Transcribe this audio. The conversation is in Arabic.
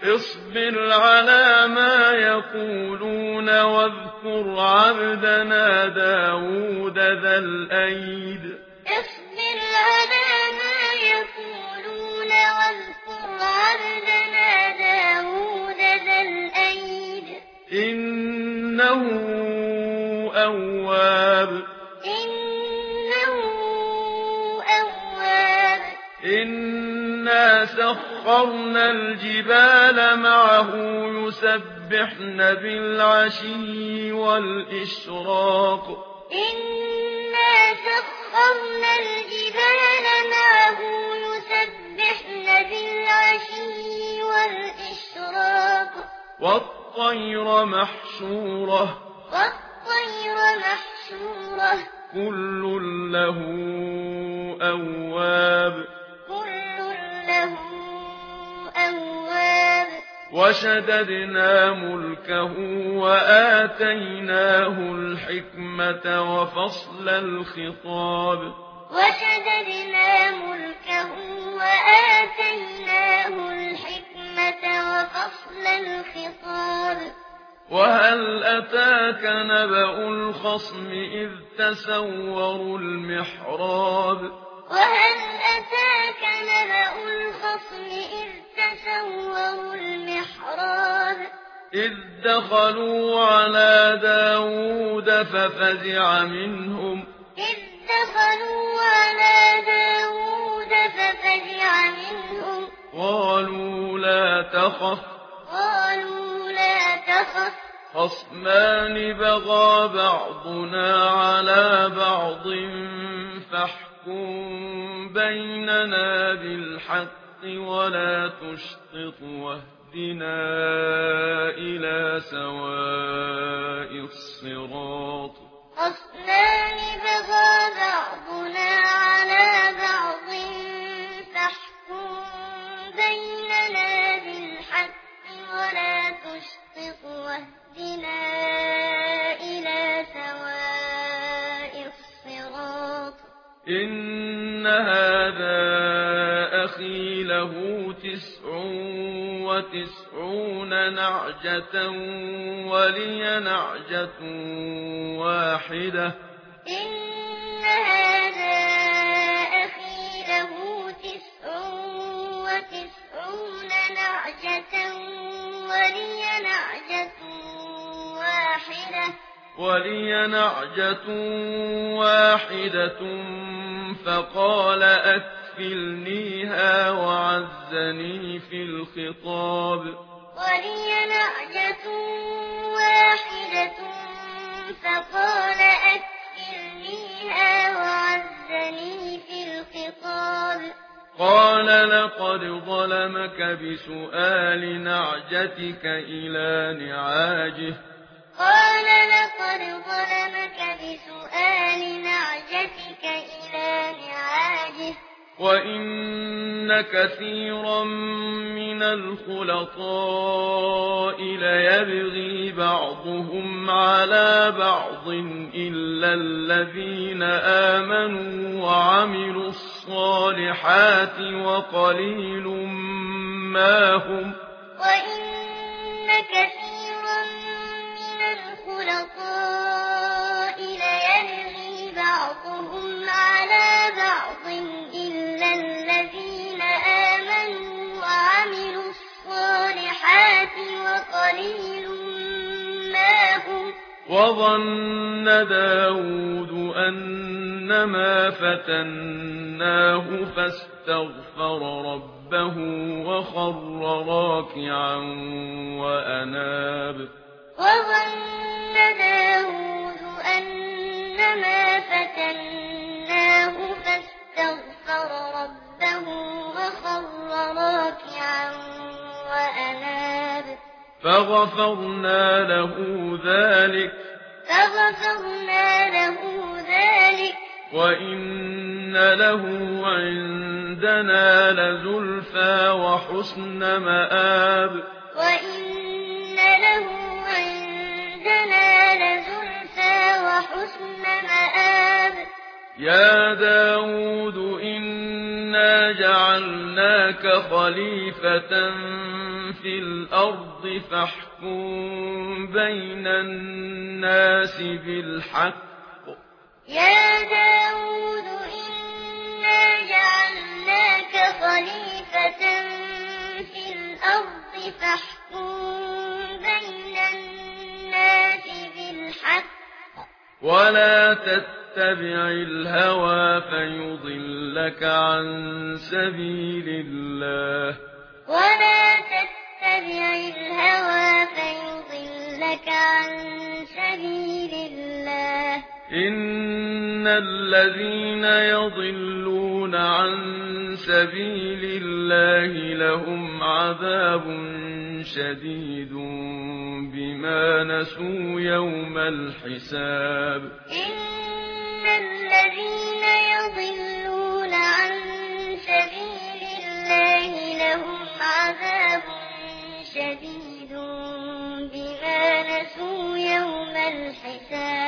اصبر على ما يقولون واذكر عبدنا داود ذا الأيد اصبر على ما يقولون واذكر عبدنا داود ذا الأيد إنه أواب إنا سخرنا الجبال معه يسبحن بالعشي والإشراق إنا سخرنا الجبال معه يسبحن بالعشي والإشراق والطير محشورة كل له أواب وشددنا ملكه وآتيناه الحكمة وفصل الخطاب وهل أتاك نبأ الخصم إذ تسوروا المحراب إذ دخلوا على داود ففزع منهم قالوا لا تخف خصمان بغى بعضنا على بعض فاحكم بيننا بالحق ولا تشطط واهدنا إلى سواء الصراط إن هذا أخي له 99 نعجة ولي نعجة واحدة فقال أكفلنيها وعزني في الخطاب قال لقد ظلمك بسؤال نعجتك إلى نعاجه وإن كثيرا من الخلطاء ليبغي بعضهم على بعض إلا الذين آمنوا وعملوا الصالحات وقليل ما هم وظن داود أنما فتناه فاستغفر ربه وخر راكعا وأناب فغفرنا له ذلك وإن له عندنا لزلفى وحسن مآب يا داود إنا جعلناك خليفة في الأرض فاحكم بين الناس بالحق. يا داود إنا جعلناك خليفة في الأرض فاحكم بين الناس بالحق ولا تتبع الهوى فيضلك عن سبيل الله. ولا تتبع الهوى فيضلك عن سبيل الله. إن الذين يضلون عن سبيل الله لهم عذاب شديد بما نسوا يوم الحساب. إن الذين يضلون عن سبيل الله لهم عذاب شديد بما نسوا يوم الحساب.